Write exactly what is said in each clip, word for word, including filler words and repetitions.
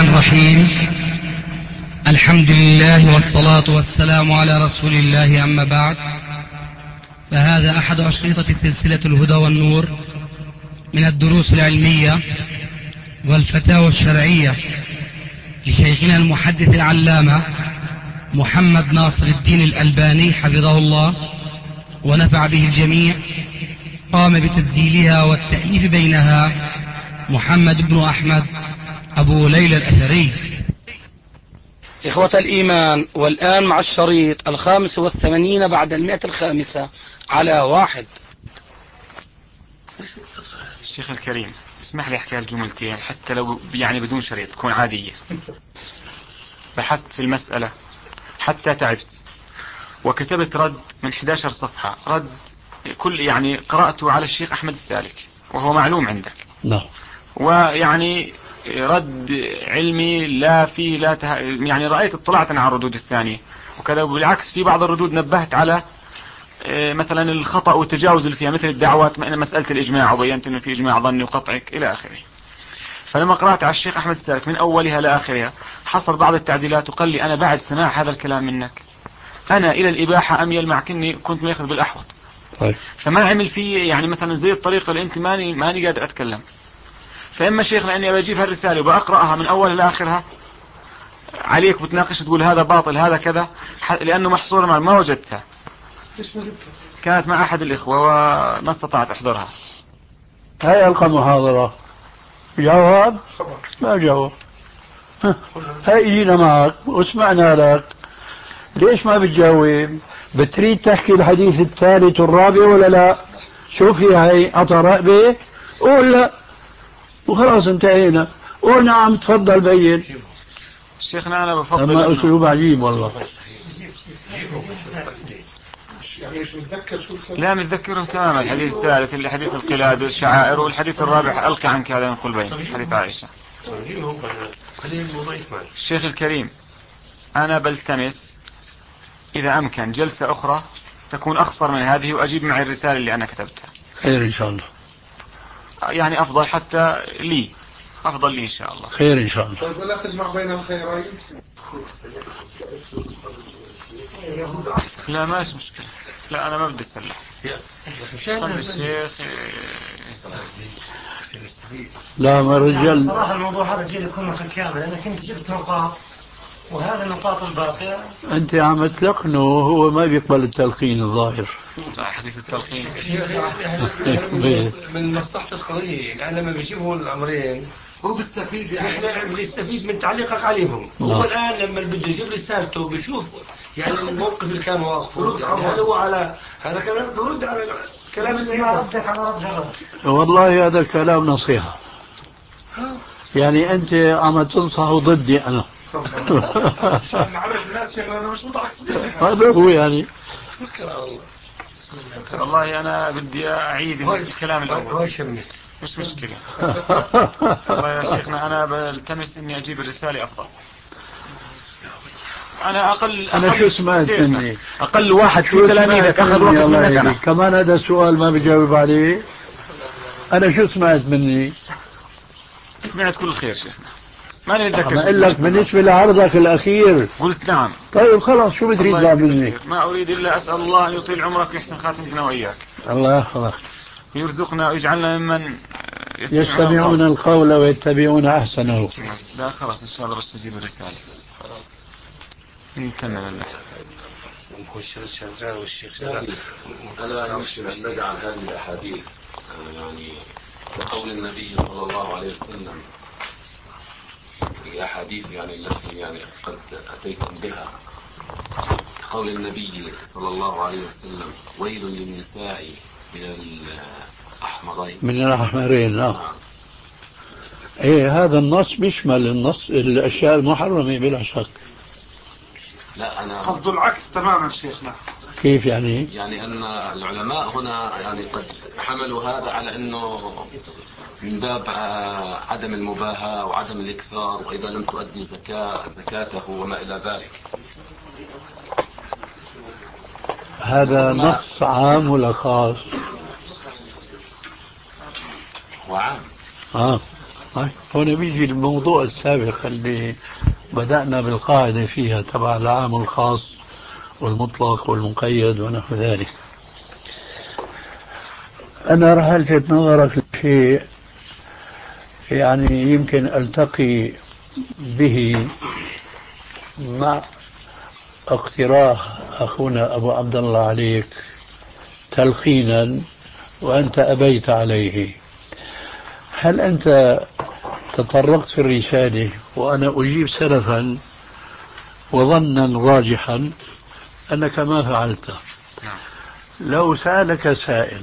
الرحيم. الحمد لله والصلاة والسلام على رسول الله، أما بعد، فهذا أحد أشرطة سلسلة الهدى والنور من الدروس العلمية والفتاوى الشرعية لشيخنا المحدث العلامة محمد ناصر الدين الألباني حفظه الله ونفع به الجميع. قام بتسجيلها والتأليف بينها محمد بن أحمد أبو ليلى الأثري. إخوة الإيمان، والآن مع الشريط الخامس والثمانين بعد المئة الخامسة على واحد. الشيخ الكريم، اسمح لي أحكي الجملتين حتى لو يعني بدون شريط تكون عادية. بحثت في المسألة حتى تعبت وكتبت رد من إحدى عشرة صفحة، رد كل يعني قرأته على الشيخ أحمد السالك وهو معلوم عندك. نعم. ويعني رد علمي لا فيه لا ته... يعني رأيت اطلعت على الردود الثانية وكذا، بالعكس في بعض الردود نبهت على مثلا الخطأ والتجاوز اللي فيها، مثل الدعوات مسألة الإجماع، وبينت أنه في إجماع ظني وقطعك إلى آخره. فلما قرأت على الشيخ أحمد السالك من أولها لآخرها حصل بعض التعديلات، وقال لي أنا بعد سماع هذا الكلام منك أنا إلى الإباحة أميل، مع كني كنت ماخذ بالأحوط. طيب. فما عمل فيه يعني مثلا زي الطريقة اللي أنت ماني ماني قادر أتكلم. فإما شيخ لأني بجيب هالرسالة وبأقرأها من أولها لآخرها عليك بتناقش تقول هذا باطل هذا كذا، لأنه محصورة مع ما وجدتها. كانت مع أحد الإخوة وما استطعت أحضرها. هاي ألقى محاضرة جواب ما جواب. هاي إجينا معك وسمعنا لك، ليش ما بتجاوب؟ بتريد تحكي الحديث الثالث والرابع ولا لا؟ شوفي هاي عطى رقبة قول لا وخلاص انتهينا. قول نعم تفضل بين. شيخنا أنا بفضل أما أسلوب عجيب والله. يعني مش متذكر شو لا متذكرهم تماما. الحديث الثالث اللي حديث القلاد والشعائر، والحديث الرابع ألقى عنك هذا نقول بين حديث عائشة. الشيخ الكريم، أنا بلتمس إذا أمكن جلسة أخرى تكون أخصر من هذه وأجيب معي الرسالة اللي أنا كتبتها. خير إن شاء الله. يعني أفضل حتى لي، أفضل لي إن شاء الله. خير إن شاء الله. طيب ولا تجمع بين الخيرين؟ لا ماشي مشكلة. لا أنا ما بدي أسلح. خلي الشيخ. لا ما رجال. صراحة الموضوع هذا جيد يكون متكامل، أنا كنت جبت نقاط وهذا النقاط الباقية. أنت عم تلقنه وهو ما بيقبل التلقين الظاهر. حديث التلقين من مصلحة القضية، يعني لما بيجيبوا الأمرين هو بيستفيد، احنا بنستفيد من تعليقك عليهم. نعم. هو الآن لما بده يجيب رسالته بيشوف يعني الموقف اللي كان واقفه، يعني هل هو على هذا كلام برد على كلام اللي ردك على رد غلط. والله هذا الكلام نصيحة، يعني أنت عم تنصح ضدي أنا. عشان نعرف الناس شغلة أنا مش متعصبين. هذا هو يعني. والله أنا بدي أعيد الكلام الأول. مش مشكلة. والله يا شيخنا أنا بلتمس إني أجيب الرسالة أفضل. أنا أقل أنا أقل شو سمعت مني؟ أقل واحد في تلاميذك أخذ وقت منك أنا. كمان هذا السؤال ما بجاوب عليه. أنا شو سمعت مني؟ سمعت كل خير شيخنا، ماني متذكر. ما أقول لك بالنسبة لعرضك الأخير قلت نعم. طيب خلاص شو بتريد بعد مني؟ ما أريد إلا أسأل الله أن يطيل عمرك ويحسن خاتمتنا وإياك. الله يحفظك. ويرزقنا ويجعلنا ممن يستمعون القول ويتبعون أحسنه. لا خلاص إن شاء الله بس تجيب الرسالة. خلاص نكمل البحث. والشيخ شغال والشيخ شغال. أنا يمكن أن نجعل هذه الأحاديث يعني كقول النبي صلى الله عليه وسلم، الأحاديث يعني التي يعني قد أتيتم بها، كقول النبي صلى الله عليه وسلم: ويل للنساء من الأحمرين. من الأحمرين لا. إيه هذا النص بيشمل النص الأشياء المحرمة بلا شك. لا أنا قصد العكس تماما شيخنا. كيف يعني؟ يعني أن العلماء هنا يعني قد حملوا هذا على أنه من باب عدم المباهاة وعدم الإكثار، وإذا لم تؤدي زكاة زكاته وما إلى ذلك. هذا نص عام ولا خاص؟ وعام. آه. هنا بيجي الموضوع السابق اللي بدأنا بالقاعدة فيها تبع العام والخاص والمطلق والمقيد ونحو ذلك. أنا راح ألفت نظرك لشيء يعني يمكن ألتقي به مع اقتراح أخونا أبو عبد الله عليك تلقينا وأنت أبيت عليه. هل أنت تطرقت في الرسالة وأنا أجيب سلفا وظنا راجحا أنك ما فعلت؟ لو سألك سائل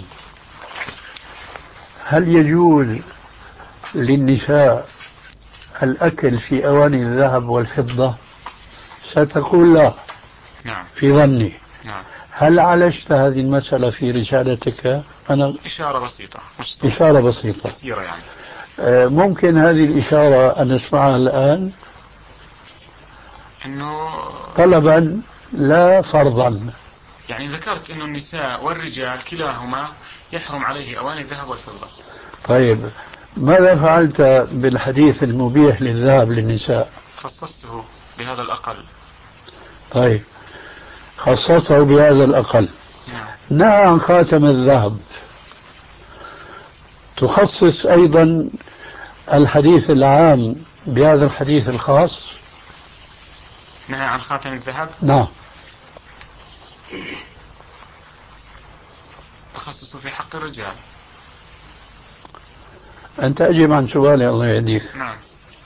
هل يجوز للنساء الأكل في أواني الذهب والفضة ستقول لا. نعم. في ظني. نعم. هل عالجت هذه المسألة في رسالتك؟ أنا إشارة بسيطة مش إشارة بسيطة كثيرة يعني. ممكن هذه الإشارة أن نسمعها الآن إنه طلبا لا فرضا. يعني ذكرت إنه النساء والرجال كلاهما يحرم عليه أواني الذهب والفضة. طيب ماذا فعلت بالحديث المبيح للذهب للنساء؟ خصصته بهذا الأقل. طيب خصصته بهذا الأقل. نعم. نهى عن خاتم الذهب، تخصص أيضا الحديث العام بهذا الحديث الخاص؟ نهى عن خاتم الذهب؟ نعم. أخصصه في حق الرجال. أنت أجب عن سؤالي الله يهديك. نعم.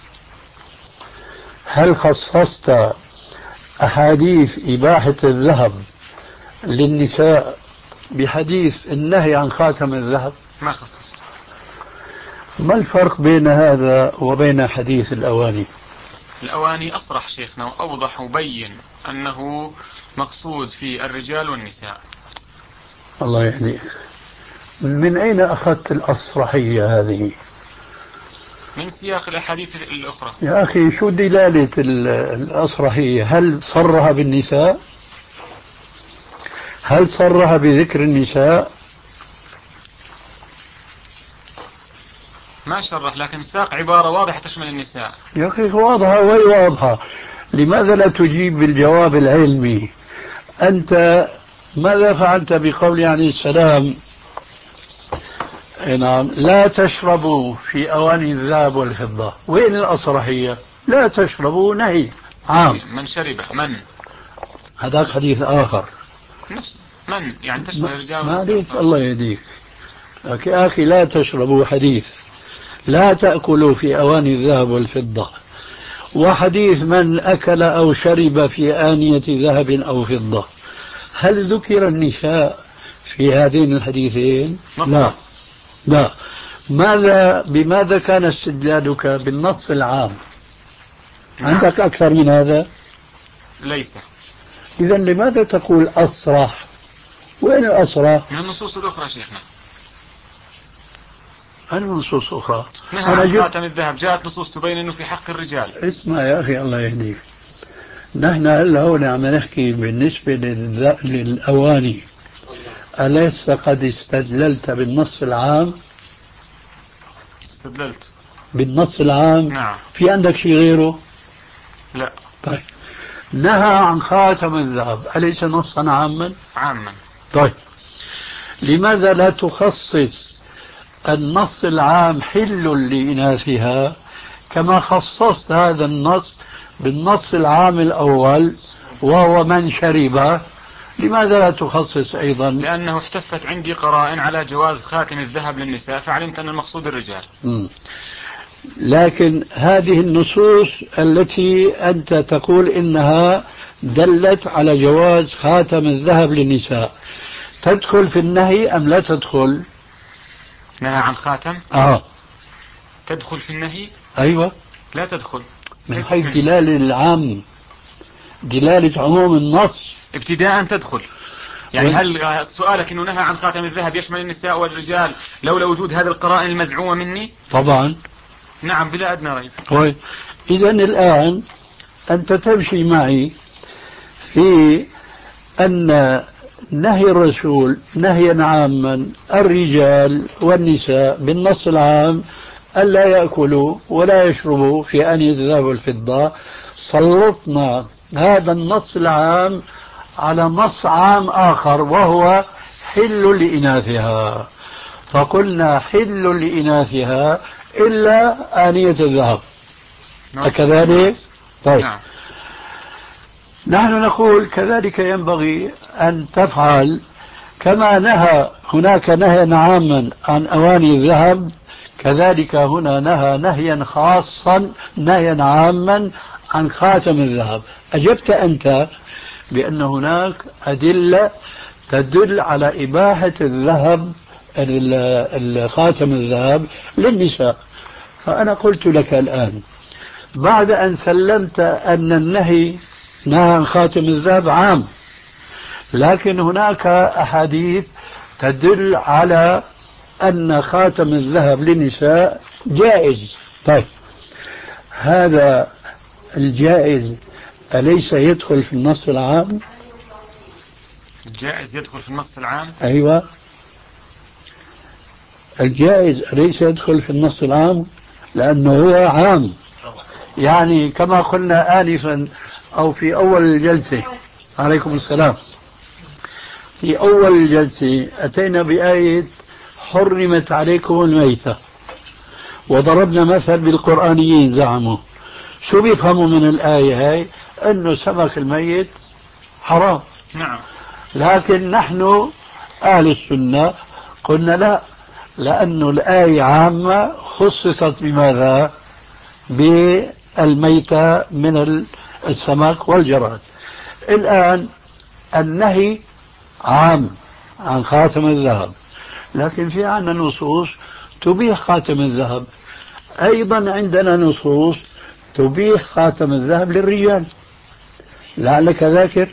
هل خصصت أحاديث إباحة الذهب للنساء بحديث النهي عن خاتم الذهب؟ ما خصصت. ما الفرق بين هذا وبين حديث الأواني؟ الأواني أصرح شيخنا وأوضح وبين أنه مقصود في الرجال والنساء. الله يهديك. من أين أخذت الأصرحية هذه؟ من سياق الأحاديث الأخرى. يا أخي شو دلالة الأصرحية؟ هل صرها بالنساء؟ هل صرها بذكر النساء؟ ما شرح، لكن ساق عبارة واضحة تشمل النساء. يا أخي واضحة وهي واضحة، لماذا لا تجيب بالجواب العلمي؟ أنت ماذا فعلت بقول عليه السلام نعم لا تشربوا في أواني الذهب والفضة؟ وين الأصرحية؟ لا تشربوا نهي عام. من شرب من هذاك حديث آخر نفس من يعني تشمل الرجال ما عليك الله يهديك. يا أخي لا تشربوا حديث لا تأكلوا في أواني الذهب والفضة، وحديث من أكل أو شرب في آنية ذهب أو فضة. هل ذكر النساء في هذين الحديثين؟ لا لا. ماذا بماذا كان استدلالك بالنص العام؟ نعم. عندك أكثر من هذا؟ ليس. إذا لماذا تقول أصرح؟ وين الأصرح؟ من النصوص الأخرى شيخنا. هل نصوص أخرى؟ نهى عن خاتم الذهب جاءت نصوص تبين أنه في حق الرجال. اسمع يا أخي الله يهديك، نحن هلا هون عم نحكي بالنسبة للأواني، أليس قد استدللت بالنص العام؟ استدللت بالنص العام؟ نعم. في عندك شيء غيره؟ لا. طيب نهى عن خاتم الذهب أليس نصا عاما؟ عاما. طيب لماذا لا تخصص النص العام حل لإناثها كما خصصت هذا النص بالنص العام الأول وهو من شرب؟ لماذا لا تخصص أيضا؟ لأنه احتفت عندي قرائن على جواز خاتم الذهب للنساء فعلمت أن المقصود الرجال. م. لكن هذه النصوص التي أنت تقول إنها دلت على جواز خاتم الذهب للنساء تدخل في النهي أم لا تدخل؟ نهى عن خاتم؟ آه. تدخل في النهي؟ أيوة. لا تدخل من حيث دلالة العام، دلالة عموم النص ابتداء تدخل. يعني هل سؤالك انه نهى عن خاتم الذهب يشمل النساء والرجال لولا وجود هذه القرائن المزعومة مني؟ طبعا. نعم بلا أدنى ريب. طيب إذا الآن أنت تمشي معي في أن نهي الرسول نهيا عاما الرجال والنساء بالنص العام ألا يأكلوا ولا يشربوا في آنية الذهب والفضة، سلطنا هذا النص العام على نص عام آخر وهو حل لإناثها، فقلنا حل لإناثها إلا آنية الذهب. أكذلك؟ طيب نعم. نحن نقول كذلك ينبغي أن تفعل كما نهى هناك نهيا عاما عن أواني الذهب، كذلك هنا نهى نهيا خاصا نهيا عاما عن خاتم الذهب. أجبت أنت بأن هناك أدلة تدل على إباحة الذهب الخاتم الذهب للنساء، فأنا قلت لك الآن بعد أن سلمت أن النهي نهى عن خاتم الذهب عام، لكن هناك أحاديث تدل على أن خاتم الذهب للنساء جائز. طيب هذا الجائز أليس يدخل في النص العام؟ الجائز يدخل في النص العام؟ أيوة، الجائز أليس يدخل في النص العام لأنه هو عام. يعني كما قلنا آنفا أو في أول الجلسة، عليكم السلام، في أول الجلسة أتينا بآية حرمت عليكم الميتة، وضربنا مثل بالقرآنيين زعموا شو بيفهموا من الآية هاي؟ أنه سمك الميت حرام. نعم. لكن نحن أهل السنة قلنا لا، لأن الآية عامة خصصت بماذا؟ بالميتة من السمك والجراد. الآن النهي عام عن خاتم الذهب، لكن في عندنا نصوص تبيح خاتم الذهب، أيضا عندنا نصوص تبيح خاتم الذهب للرجال، لعلك ذاكر.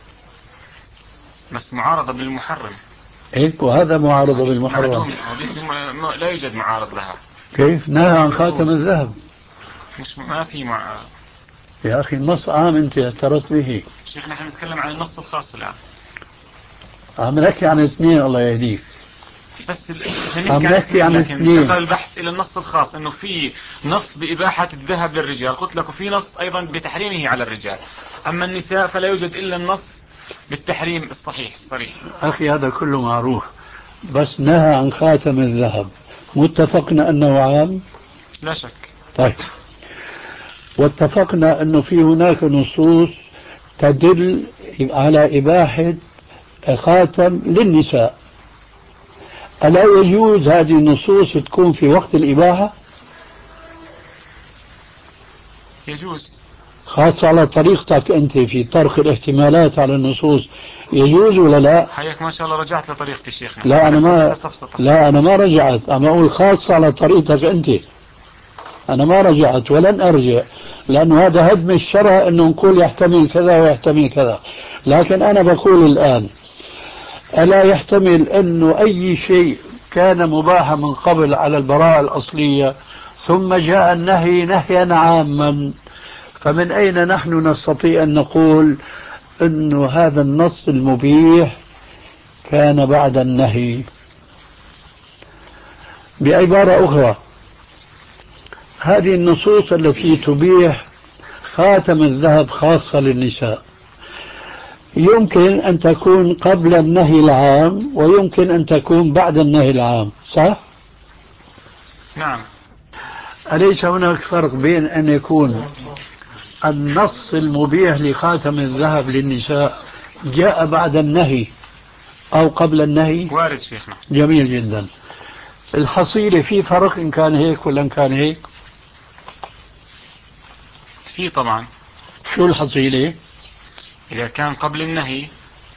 بس معارضة بالمحرم. إيه؟ وهذا معارضة بالمحرم، لا يوجد معارض لها. كيف نهى عن خاتم الذهب؟ مش ما في مع... يا أخي النص عام أنت اعترضت به. شيخ نحن نتكلم عن النص الخاص الآن. عم نحكي عن اثنين الله يهديك. بس عم نحكي عن اثنين. انتقل البحث إلى النص الخاص إنه في نص بإباحة الذهب للرجال، قلت لك وفي نص أيضا بتحريمه على الرجال. أما النساء فلا يوجد إلا النص بالتحريم الصحيح الصريح. أخي هذا كله معروف، بس نهى عن خاتم الذهب متفقنا أنه عام؟ لا شك. طيب، واتفقنا أنه في هناك نصوص تدل على إباحة خاتم للنساء، ألا يجوز هذه النصوص تكون في وقت الإباحة؟ يجوز، خاصة على طريقتك أنت في طرح الاحتمالات على النصوص، يجوز ولا لا؟ حياك ما شاء الله رجعت لطريقتي شيخنا. لا أنا ما لا أنا ما رجعت، أنا أقول خاصة على طريقتك أنت، أنا ما رجعت ولن أرجع، لأنه هذا هدم الشرع أنه نقول يحتمل كذا ويحتمل كذا. لكن أنا بقول الآن ألا يحتمل أنه أي شيء كان مباحا من قبل على البراءة الأصلية ثم جاء النهي نهيا عاما، فمن أين نحن نستطيع أن نقول أنه هذا النص المبيح كان بعد النهي؟ بعبارة أخرى، هذه النصوص التي تبيح خاتم الذهب خاصة للنساء يمكن أن تكون قبل النهي العام ويمكن أن تكون بعد النهي العام، صح؟ نعم. أليس هناك فرق بين أن يكون النص المبيح لخاتم الذهب للنساء جاء بعد النهي أو قبل النهي؟ وارد شيخنا. جميل جدا. الحصيلة في فرق إن كان هيك ولا إن كان هيك؟ في طبعا. شو الحصيلة؟ إذا كان قبل النهي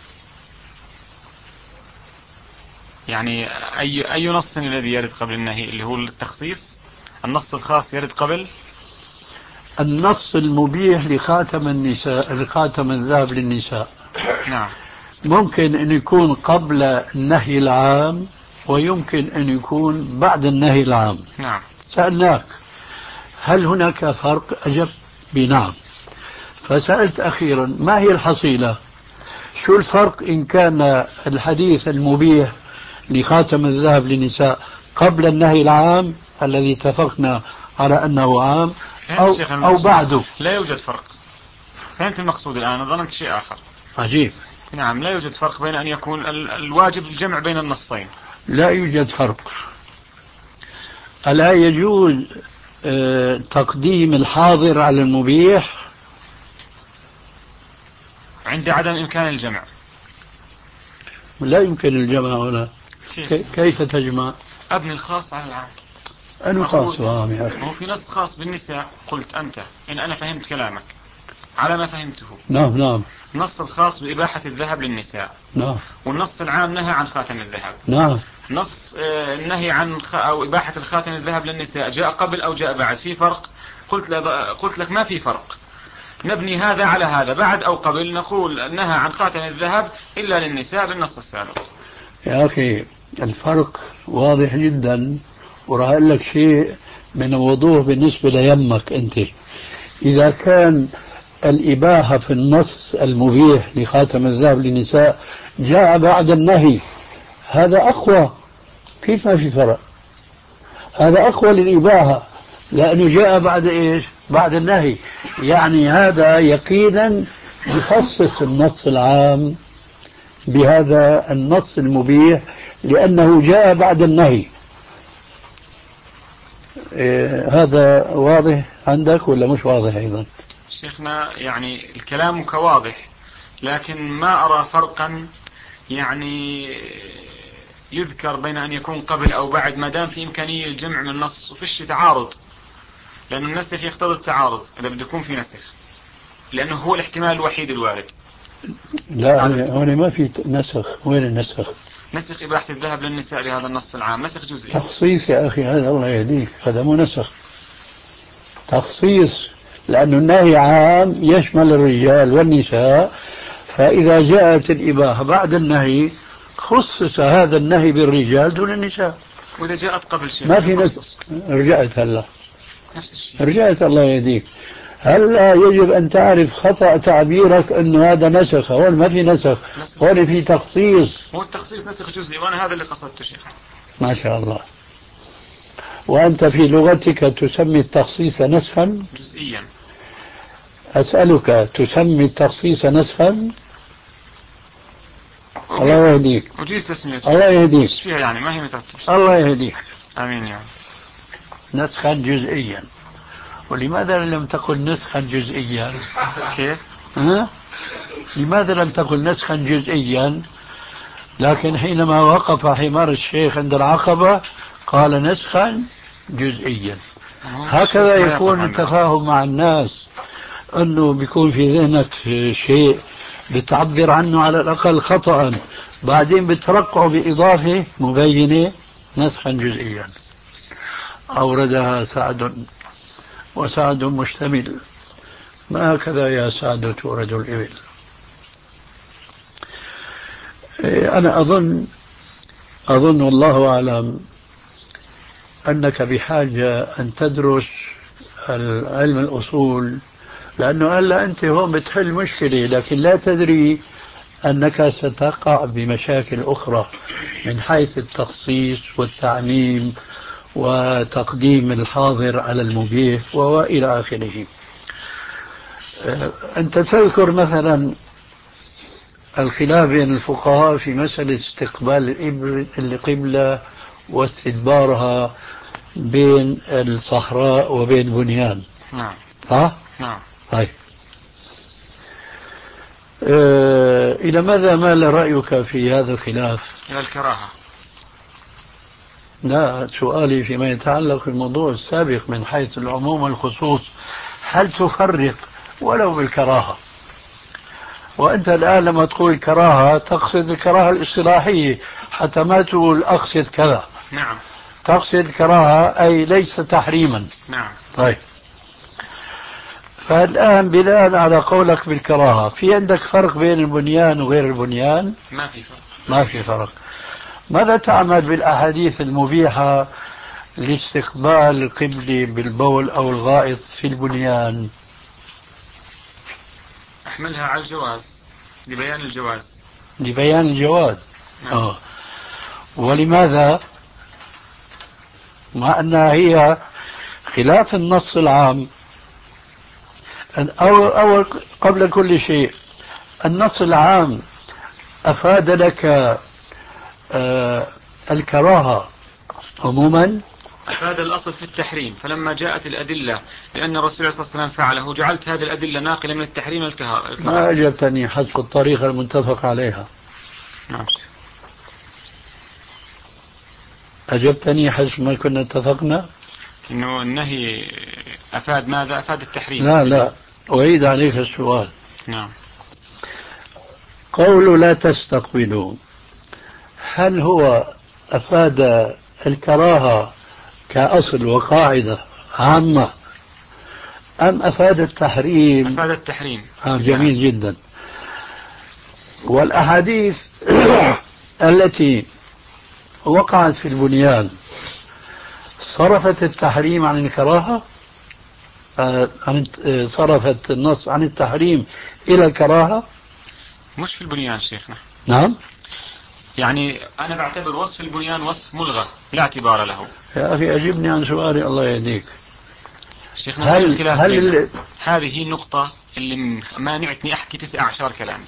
يعني أي أي نص الذي يرد قبل النهي اللي هو التخصيص، النص الخاص يرد قبل النص المبيح لخاتم النساء، لخاتم الذهب للنساء. نعم. ممكن أن يكون قبل النهي العام ويمكن أن يكون بعد النهي العام. نعم. سألناك هل هناك فرق؟ أجبت بنعم. فسألت أخيرا ما هي الحصيلة؟ شو الفرق إن كان الحديث المبيح لخاتم الذهب للنساء قبل النهي العام الذي اتفقنا على أنه عام أو, شيخ أو بعده؟ لا يوجد فرق. فهمت المقصود الآن، ظننت شيء آخر. عجيب. نعم، لا يوجد فرق بين أن يكون الواجب الجمع بين النصين. لا يوجد فرق. ألا يجوز اه تقديم الحاضر على المبيح عند عدم إمكان الجمع؟ لا يمكن الجمع هنا. كيف تجمع؟ أبني الخاص على العام. أنا خاص وعام يا أخي. هو في نص خاص بالنساء قلت أنت إن أنا فهمت كلامك على ما فهمته. نعم نعم. النص الخاص بإباحة الذهب للنساء. نعم. والنص العام نهى عن خاتم الذهب. نعم. نص النهي عن خ... أو إباحة الخاتم الذهب للنساء جاء قبل أو جاء بعد؟ في فرق؟ قلت, ل... قلت لك ما في فرق. نبني هذا على هذا، بعد أو قبل نقول نهى عن خاتم الذهب إلا للنساء بالنص السابق. يا أخي الفرق واضح جدا، وراح أقول لك شيء من الوضوح بالنسبة ليمك أنت. إذا كان الإباحة في النص المبيح لخاتم الذهب للنساء جاء بعد النهي، هذا أقوى. كيف ما في فرق؟ هذا أقوى للإباحة لأنه جاء بعد إيش؟ بعد النهي. يعني هذا يقينا يخصص النص العام بهذا النص المبيح لأنه جاء بعد النهي. إيه هذا واضح عندك ولا مش واضح أيضا؟ شيخنا يعني الكلام كواضح، لكن ما أرى فرقا يعني يذكر بين أن يكون قبل أو بعد، ما دام في إمكانية الجمع من النص وفيش تعارض، لأن النسخ يقتضي التعارض إذا بده يكون في نسخ، لأنه هو الاحتمال الوحيد الوارد. لا هنا ما في نسخ. وين النسخ؟ نسخ إباحة الذهب للنساء لهذا النص العام، نسخ جزئي. تخصيص يا أخي هذا، الله يهديك، هذا مو نسخ، تخصيص، لأن النهي عام يشمل الرجال والنساء، فإذا جاءت الإباحة بعد النهي خصص هذا النهي بالرجال دون النساء. وإذا جاءت قبل شيء ما في نسخ. رجعت هلا نفس الشيء. رجعت الله يهديك. هلا يجب أن تعرف خطأ تعبيرك أنه هذا نسخ. هون ما في نسخ، هون في تخصيص. هو التخصيص نسخ جزئي، وأنا هذا اللي قصدته شيخ. ما شاء الله. وأنت في لغتك تسمي التخصيص نسخا جزئيا. أسألك، تسمي التخصيص نسخا؟ الله يهديك. وجيز تسميته. الله يهديك. فيها يعني ما هي مترتب. الله يهديك. آمين يا رب. نسخا جزئيا. ولماذا لم تقل نسخا جزئيا؟ كيف؟ ها؟ لماذا لم تقل نسخا جزئيا؟ لكن حينما وقف حمار الشيخ عند العقبة قال نسخا جزئيا. هكذا يكون التفاهم مع الناس، أنه بيكون في ذهنك شيء بتعبر عنه على الأقل خطأ، بعدين بترقعه بإضافة مبينة نسخا جزئيا. أوردها سعد، وسعد مشتمل، ما هكذا يا سعد تورد الإبل. أنا أظن أظن والله أعلم أنك بحاجة أن تدرس علم الأصول، لأنه هلا أنت هون بتحل مشكلة لكن لا تدري أنك ستقع بمشاكل أخرى من حيث التخصيص والتعميم وتقديم الحاضر على المبيح وإلى آخره. أنت تذكر مثلا الخلاف بين الفقهاء في مسألة استقبال القبلة واستدبارها بين الصحراء وبين بنيان. نعم. ها؟ نعم. طيب. أه إلى ماذا مال رأيك في هذا الخلاف؟ إلى الكراهة. لا، سؤالي فيما يتعلق بالموضوع السابق من حيث العموم والخصوص، هل تفرق ولو بالكراهة؟ وأنت الآن لما تقول كراهة تقصد الكراهة الاصطلاحية، حتى ما تقول أقصد كذا. نعم. تقصد كراهة أي ليس تحريما. نعم. طيب، فالآن بناء على قولك بالكراهة، في عندك فرق بين البنيان وغير البنيان؟ ما في فرق. ما في فرق. ماذا تعمل بالأحاديث المبيحة لاستقبال القبلة بالبول أو الغائط في البنيان؟ أحملها على الجواز، لبيان الجواز. لبيان الجواز. نعم. أوه. ولماذا؟ مع أنها هي خلاف النص العام. أو, أو قبل كل شيء، النص العام أفاد لك آه الكراهة عموما؟ أفاد الأصل في التحريم، فلما جاءت الأدلة لأن الرسول صلى الله عليه وسلم فعله جعلت هذه الأدلة ناقلة من التحريم الكراهة. ما أجبتني حسب الطريقة المتفق عليها. نعم. أجبتني حسب ما كنا اتفقنا إنه النهي أفاد ماذا؟ أفاد التحريم. لا لا أعيد عليك السؤال. نعم. قول لا تستقبلوا، هل هو أفاد الكراهة كأصل وقاعدة عامة أم أفاد التحريم؟ أفاد التحريم. آه جميل جدا. والأحاديث التي وقعت في البنيان صرفت التحريم عن الكراهة، آه عن صرفت النص عن التحريم إلى الكراهة؟ مش في البنيان شيخنا. نعم. يعني أنا بعتبر وصف البنيان وصف ملغى لا اعتبار له. يا أخي أجبني عن سؤالي الله يهديك. شيخنا هل, الخلاف هل هذه النقطة اللي مانعتني أحكي تسعة عشر كلام؟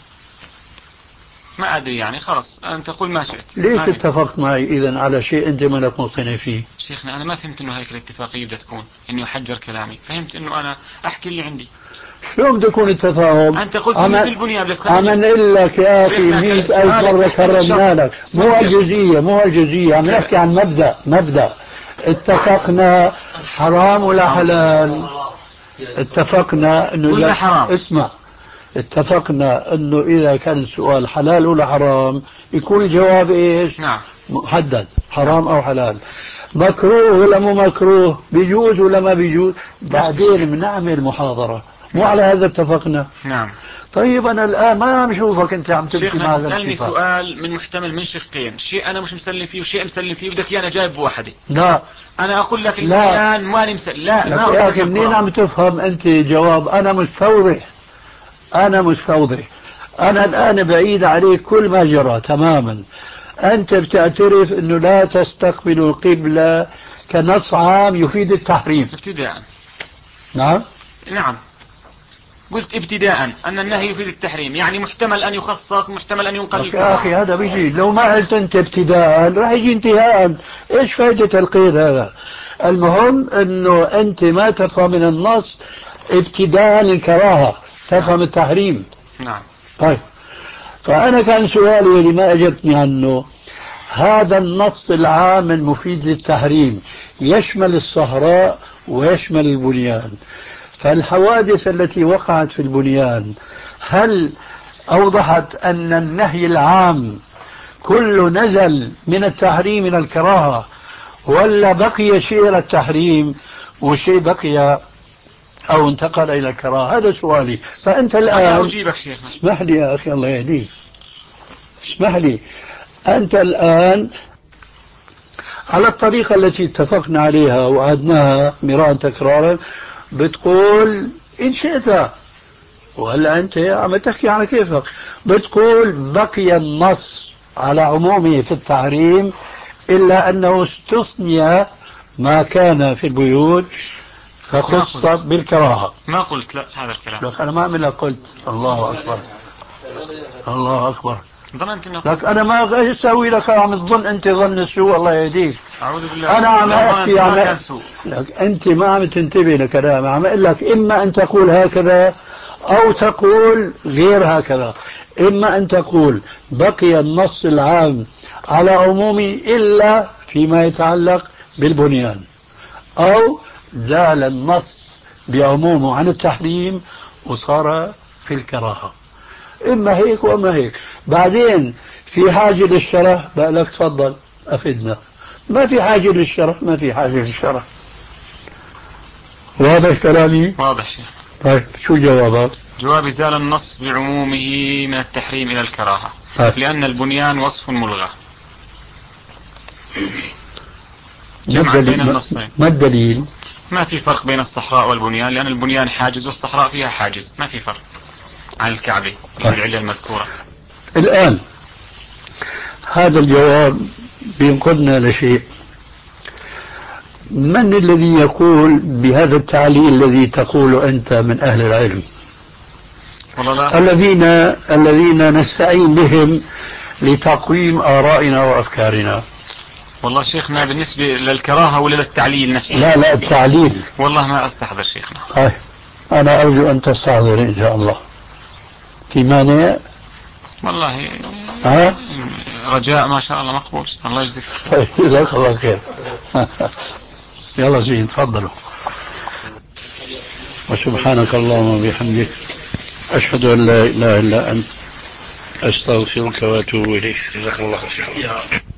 ما أدري يعني خلاص أنت قل ما شئت. ليش اتفقت معي إذن على شيء أنت ما لك مقتنع فيه؟ شيخنا أنا ما فهمت إنه هيك الاتفاقية بدها تكون إنه يحجر كلامي، فهمت إنه أنا أحكي اللي عندي. شلون بده يكون التفاهم؟ أنت قلت أنا في البنيان بدك أمن لك يا أخي مئة ألف مرة كررنا لك، مو الجزئية مو الجزئية، عم نحكي عن مبدأ. مبدأ اتفقنا حرام ولا حلال؟ اتفقنا إنه حرام. اسمع، اتفقنا انه اذا كان السؤال حلال ولا حرام يكون الجواب ايش؟ نعم. محدد، حرام او حلال. مكروه ولا مو مكروه، بيجوز ولا ما بيجوز، بعدين بنعمل محاضرة. مو على هذا اتفقنا؟ نعم. طيب انا الان ما عم شوفك انت عم تبكي مع هذا تسألني سؤال من محتمل من شقين، شيء انا مش مسلم فيه وشيء مسلم فيه، بدك انا جايب بوحدة. لا انا اقول لك الان ماني مسلم. لا لا يا اخي منين عم تفهم انت جواب؟ انا مستوضح، أنا مستوضح. أنا الآن بعيد عليك كل ما جرى تماما. أنت بتعترف أنه لا تستقبل القبلة كنص عام يفيد التحريم ابتداء. نعم. نعم قلت ابتداء أن النهي يفيد التحريم، يعني محتمل أن يخصص، محتمل أن ينقل. يا أخي هذا بيجي، لو ما قلت أنت ابتداء راح يجي انتهاء. إيش فائدة القيد هذا؟ المهم أنه أنت ما تفهم من النص ابتداء الكراهة، تفهم التحريم. نعم. طيب فأنا كان سؤالي اللي ما أجبتني عنه، هذا النص العام المفيد للتحريم يشمل الصحراء ويشمل البنيان، فالحوادث التي وقعت في البنيان هل أوضحت أن النهي العام كله نزل من التحريم إلى الكراهة، ولا بقي شيء إلى التحريم وشيء بقي أو انتقل إلى الكراهة؟ هذا سؤالي. فأنت الآن أجيبك شيخنا. اسمح لي يا أخي الله يهديك، اسمح لي. أنت الآن على الطريقة التي اتفقنا عليها وعدناها مرارا تكرارا بتقول إن شئت، وهلا أنت عم تحكي على كيفك، بتقول بقي النص على عمومه في التحريم إلا أنه استثني ما كان في البيوت فخص بالكراهة. ما قلت لا هذا الكلام. لك أنا ما عملها قلت. الله أكبر الله أكبر. ظننت إنه لك أنا ما أسوي لك، عم تظن أنت ظن السوء الله يهديك. أعوذ بالله. أنا عم أحكي عم لك أنت ما عم تنتبه لكلامي، عم أقول لك إما أن تقول هكذا أو تقول غير هكذا. إما أن تقول بقي النص العام على عمومي إلا فيما يتعلق بالبنيان، أو زال النص بعمومه عن التحريم وصار في الكراهة. إما هيك وإما هيك. بعدين في حاجة للشرح بقى لك تفضل أفدنا، ما في حاجة للشرح ما في حاجة للشرح. واضح كلامي؟ واضح شيخ. طيب شو جوابك؟ جوابي زال النص بعمومه من التحريم إلى الكراهة. طيب. لأن البنيان وصف ملغى. جمع بين النصين. ما الدليل؟ ما في فرق بين الصحراء والبنيان، لأن البنيان حاجز والصحراء فيها حاجز، ما في فرق عن الكعبة العلة المذكورة. الآن هذا الجواب بينقلنا لشيء. من الذي يقول بهذا التعليل الذي تقول أنت من أهل العلم؟ والله الذين الذين نستعين بهم لتقويم آرائنا وأفكارنا. والله شيخنا بالنسبة للكراهة ولا للتعليل نفسه؟ لا لا التعليل. والله ما أستحضر شيخنا. أي أنا أرجو أن تستحضر إن شاء الله. في مانع؟ والله ها؟ رجاء ما شاء الله مقبول. الله يجزيك. جزاك الله خير. يلا زين تفضلوا. وسبحانك اللهم وبحمدك أشهد أن لا إله إلا أنت أستغفرك وأتوب إليك. جزاك الله خير.